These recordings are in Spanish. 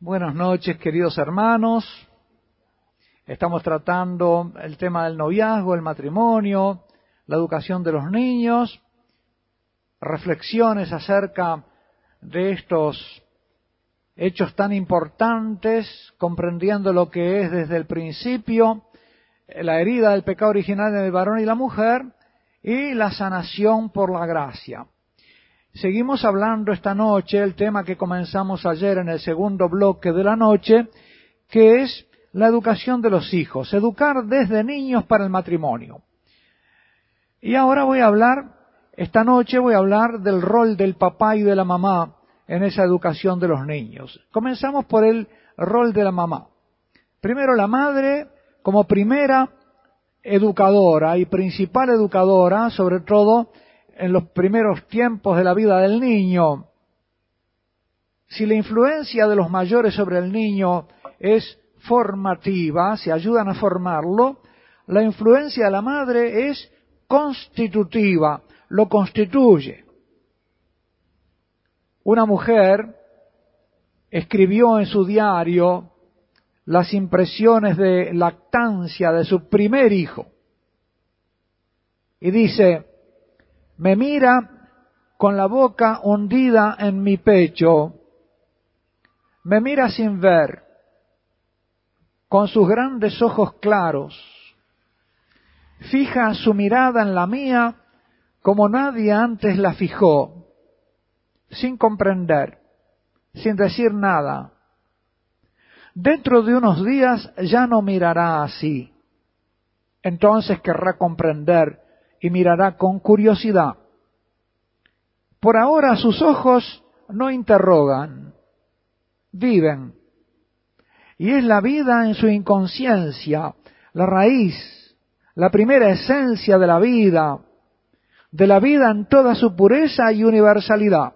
Buenas noches, queridos hermanos. Estamos tratando el tema del noviazgo, el matrimonio, la educación de los niños, reflexiones acerca de estos hechos tan importantes, comprendiendo lo que es desde el principio la herida del pecado original en el varón y la mujer y la sanación por la gracia. Seguimos hablando esta noche el tema que comenzamos ayer en el segundo bloque de la noche, que es la educación de los hijos, educar desde niños para el matrimonio. Y ahora esta noche voy a hablar del rol del papá y de la mamá en esa educación de los niños. Comenzamos por el rol de la mamá. Primero, la madre como primera educadora y principal educadora, sobre todo en los primeros tiempos de la vida del niño. Si la influencia de los mayores sobre el niño es formativa, si ayudan a formarlo, la influencia de la madre es constitutiva, lo constituye. Una mujer escribió en su diario las impresiones de lactancia de su primer hijo. Y dice: me mira con la boca hundida en mi pecho, me mira sin ver, con sus grandes ojos claros, fija su mirada en la mía como nadie antes la fijó, sin comprender, sin decir nada. Dentro de unos días ya no mirará así. Entonces querrá comprender y mirará con curiosidad. Por ahora sus ojos no interrogan, viven. Y es la vida en su inconsciencia, la raíz, la primera esencia de la vida en toda su pureza y universalidad.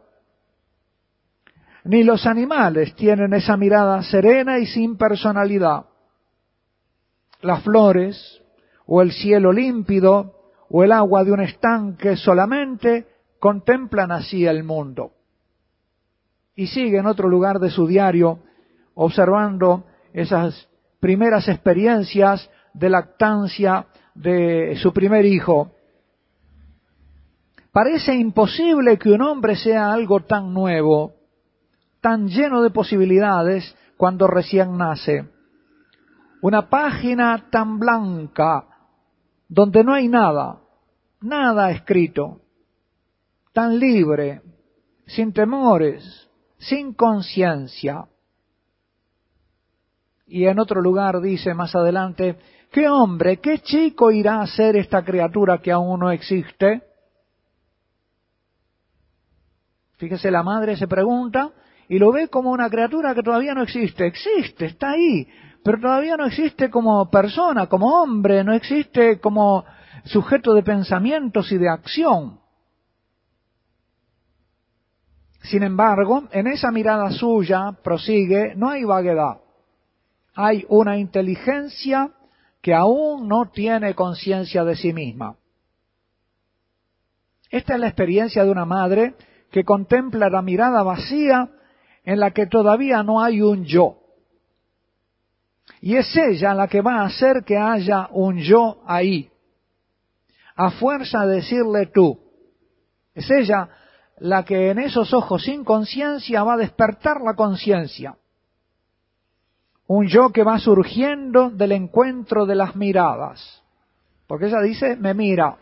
Ni los animales tienen esa mirada serena y sin personalidad. Las flores, o el cielo límpido, o el agua de un estanque solamente contemplan así el mundo. Y sigue en otro lugar de su diario observando esas primeras experiencias de lactancia de su primer hijo. Parece imposible que un hombre sea algo tan nuevo, tan lleno de posibilidades cuando recién nace. Una página tan blanca, donde no hay nada escrito, tan libre, sin temores, sin conciencia. Y en otro lugar dice más adelante: ¿qué hombre, qué chico irá a ser esta criatura que aún no existe? Fíjese, la madre se pregunta y lo ve como una criatura que todavía no existe. Existe, está ahí, pero todavía no existe como persona, como hombre, no existe como sujeto de pensamientos y de acción. Sin embargo, en esa mirada suya, prosigue, no hay vaguedad. Hay una inteligencia que aún no tiene conciencia de sí misma. Esta es la experiencia de una madre que contempla la mirada vacía en la que todavía no hay un yo. Y es ella la que va a hacer que haya un yo ahí, a fuerza de decirle tú. Es ella la que en esos ojos sin conciencia va a despertar la conciencia. Un yo que va surgiendo del encuentro de las miradas. Porque ella dice, me mira.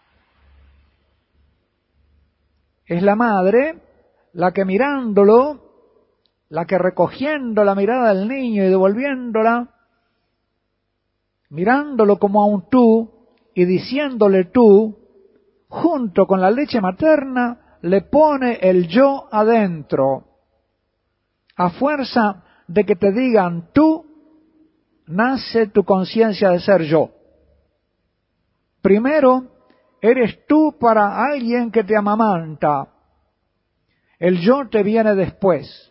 Es la madre la que mirándolo, la que recogiendo la mirada del niño y devolviéndola, mirándolo como a un tú y diciéndole tú, junto con la leche materna, le pone el yo adentro. A fuerza de que te digan tú, nace tu conciencia de ser yo. Primero, eres tú para alguien que te amamanta. El yo te viene después.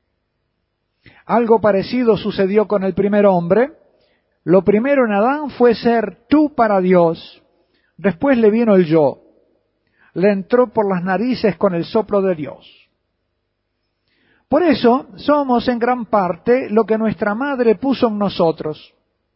Algo parecido sucedió con el primer hombre. Lo primero en Adán fue ser tú para Dios. Después le vino el yo. Le entró por las narices con el soplo de Dios. Por eso somos en gran parte lo que nuestra madre puso en nosotros.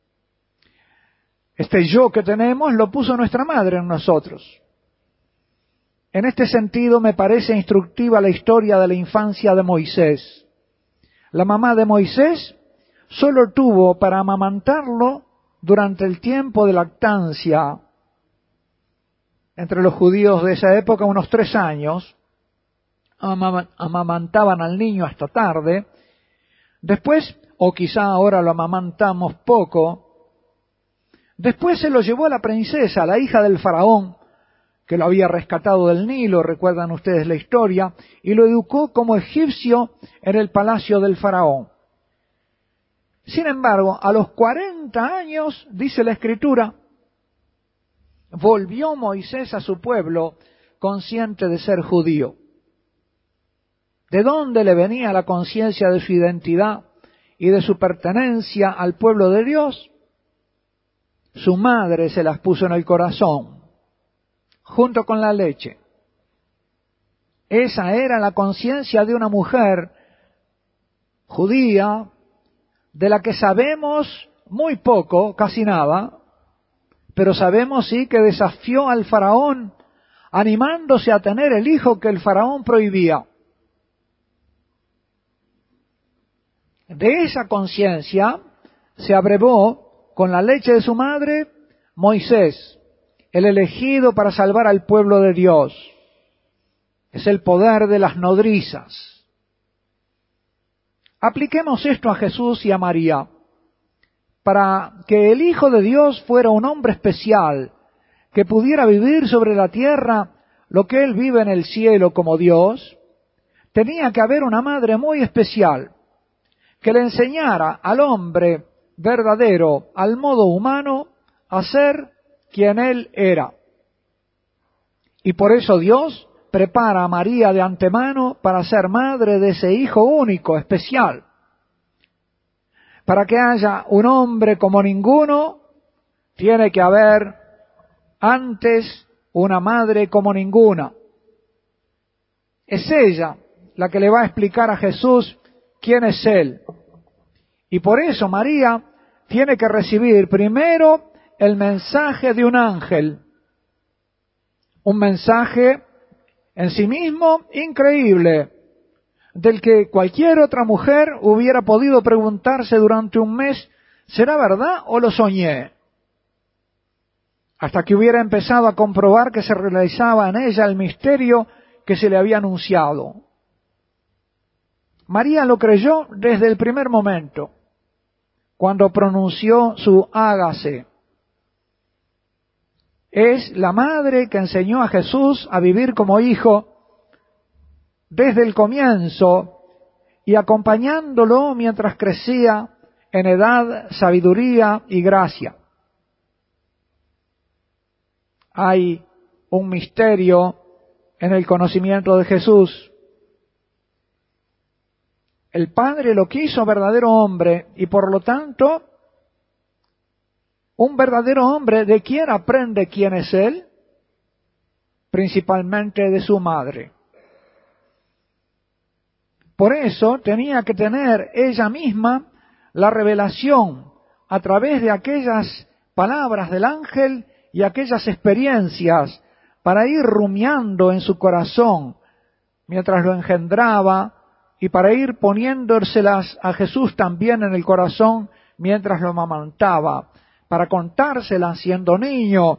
Este yo que tenemos lo puso nuestra madre en nosotros. En este sentido me parece instructiva la historia de la infancia de Moisés. La mamá de Moisés solo tuvo para amamantarlo durante el tiempo de lactancia, entre los judíos de esa época, unos 3 años, amamantaban al niño hasta tarde. Después, o quizá ahora lo amamantamos poco, después se lo llevó a la princesa, la hija del faraón, que lo había rescatado del Nilo, recuerdan ustedes la historia, y lo educó como egipcio en el palacio del faraón. Sin embargo, a los 40 años, dice la Escritura, volvió Moisés a su pueblo consciente de ser judío. ¿De dónde le venía la conciencia de su identidad y de su pertenencia al pueblo de Dios? Su madre se las puso en el corazón, junto con la leche. Esa era la conciencia de una mujer judía, de la que sabemos muy poco, casi nada, pero sabemos sí que desafió al faraón, animándose a tener el hijo que el faraón prohibía. De esa conciencia se abrevó con la leche de su madre Moisés, el elegido para salvar al pueblo de Dios. Es el poder de las nodrizas. Apliquemos esto a Jesús y a María. Para que el Hijo de Dios fuera un hombre especial, que pudiera vivir sobre la tierra lo que Él vive en el cielo como Dios, tenía que haber una madre muy especial, que le enseñara al hombre verdadero, al modo humano, a ser quien Él era. Y por eso Dios prepara a María de antemano para ser madre de ese Hijo único, especial. Para que haya un hombre como ninguno, tiene que haber antes una madre como ninguna. Es ella la que le va a explicar a Jesús quién es Él. Y por eso María tiene que recibir primero el mensaje de un ángel. Un mensaje en sí mismo increíble, del que cualquier otra mujer hubiera podido preguntarse durante un mes, ¿será verdad o lo soñé? Hasta que hubiera empezado a comprobar que se realizaba en ella el misterio que se le había anunciado. María lo creyó desde el primer momento, cuando pronunció su hágase. Es la madre que enseñó a Jesús a vivir como hijo desde el comienzo y acompañándolo mientras crecía en edad, sabiduría y gracia. Hay un misterio en el conocimiento de Jesús. El Padre lo quiso verdadero hombre y por lo tanto, un verdadero hombre, ¿de quién aprende quién es Él? Principalmente de su madre. Por eso tenía que tener ella misma la revelación a través de aquellas palabras del ángel y aquellas experiencias para ir rumiando en su corazón mientras lo engendraba y para ir poniéndoselas a Jesús también en el corazón mientras lo amamantaba, para contárselas siendo niño,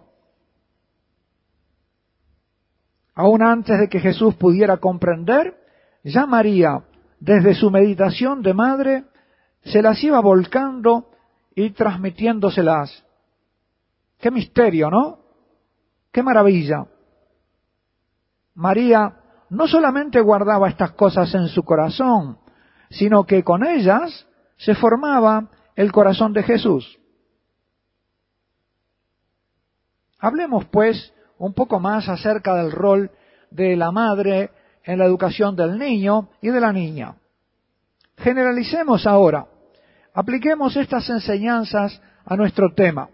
aún antes de que Jesús pudiera comprender. Ya María, desde su meditación de madre, se las iba volcando y transmitiéndoselas. ¡Qué misterio!, ¿no? ¡Qué maravilla! María no solamente guardaba estas cosas en su corazón, sino que con ellas se formaba el corazón de Jesús. Hablemos, pues, un poco más acerca del rol de la madre en la educación del niño y de la niña. Generalicemos ahora. Apliquemos estas enseñanzas a nuestro tema.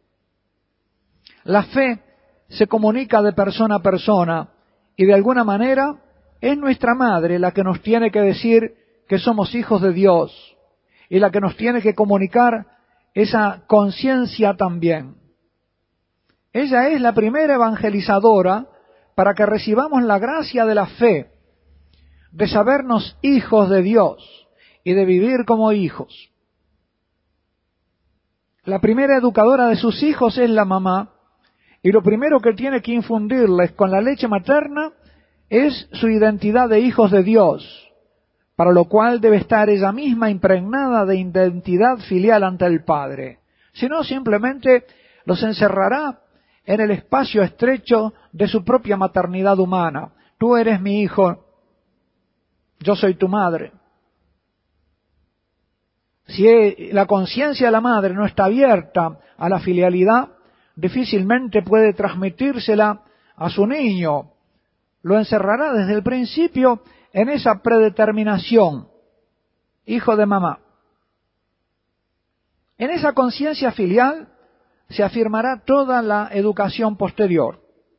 La fe se comunica de persona a persona y de alguna manera es nuestra madre la que nos tiene que decir que somos hijos de Dios y la que nos tiene que comunicar esa conciencia también. Ella es la primera evangelizadora para que recibamos la gracia de la fe, de sabernos hijos de Dios y de vivir como hijos. La primera educadora de sus hijos es la mamá, y lo primero que tiene que infundirles con la leche materna es su identidad de hijos de Dios, para lo cual debe estar ella misma impregnada de identidad filial ante el Padre. Si no, simplemente los encerrará en el espacio estrecho de su propia maternidad humana. Tú eres mi hijo, yo soy tu madre. Si la conciencia de la madre no está abierta a la filialidad, difícilmente puede transmitírsela a su niño. Lo encerrará desde el principio en esa predeterminación, hijo de mamá. En esa conciencia filial se afirmará toda la educación posterior.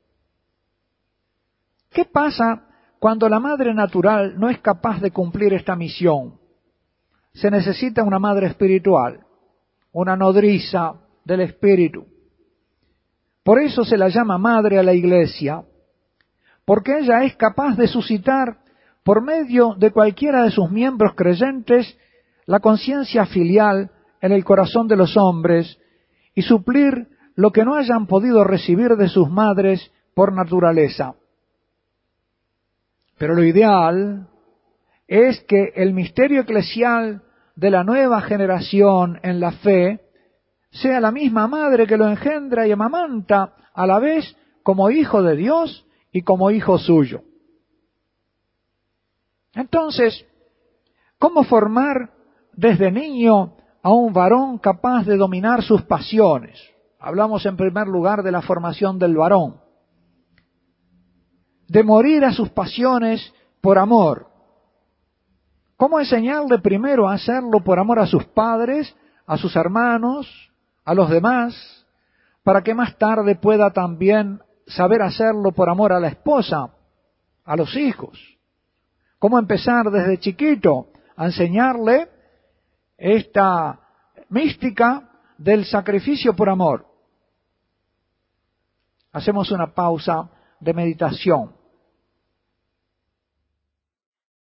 ¿Qué pasa cuando la madre natural no es capaz de cumplir esta misión? Se necesita una madre espiritual, una nodriza del espíritu. Por eso se la llama madre a la Iglesia, porque ella es capaz de suscitar por medio de cualquiera de sus miembros creyentes la conciencia filial en el corazón de los hombres y suplir lo que no hayan podido recibir de sus madres por naturaleza. Pero lo ideal es que el misterio eclesial de la nueva generación en la fe sea la misma madre que lo engendra y amamanta a la vez como hijo de Dios y como hijo suyo. Entonces, ¿cómo formar desde niño a un varón capaz de dominar sus pasiones? Hablamos en primer lugar de la formación del varón. De morir a sus pasiones por amor. ¿Cómo enseñarle primero a hacerlo por amor a sus padres, a sus hermanos, a los demás, para que más tarde pueda también saber hacerlo por amor a la esposa, a los hijos? ¿Cómo empezar desde chiquito a enseñarle esta mística del sacrificio por amor? Hacemos una pausa de meditación.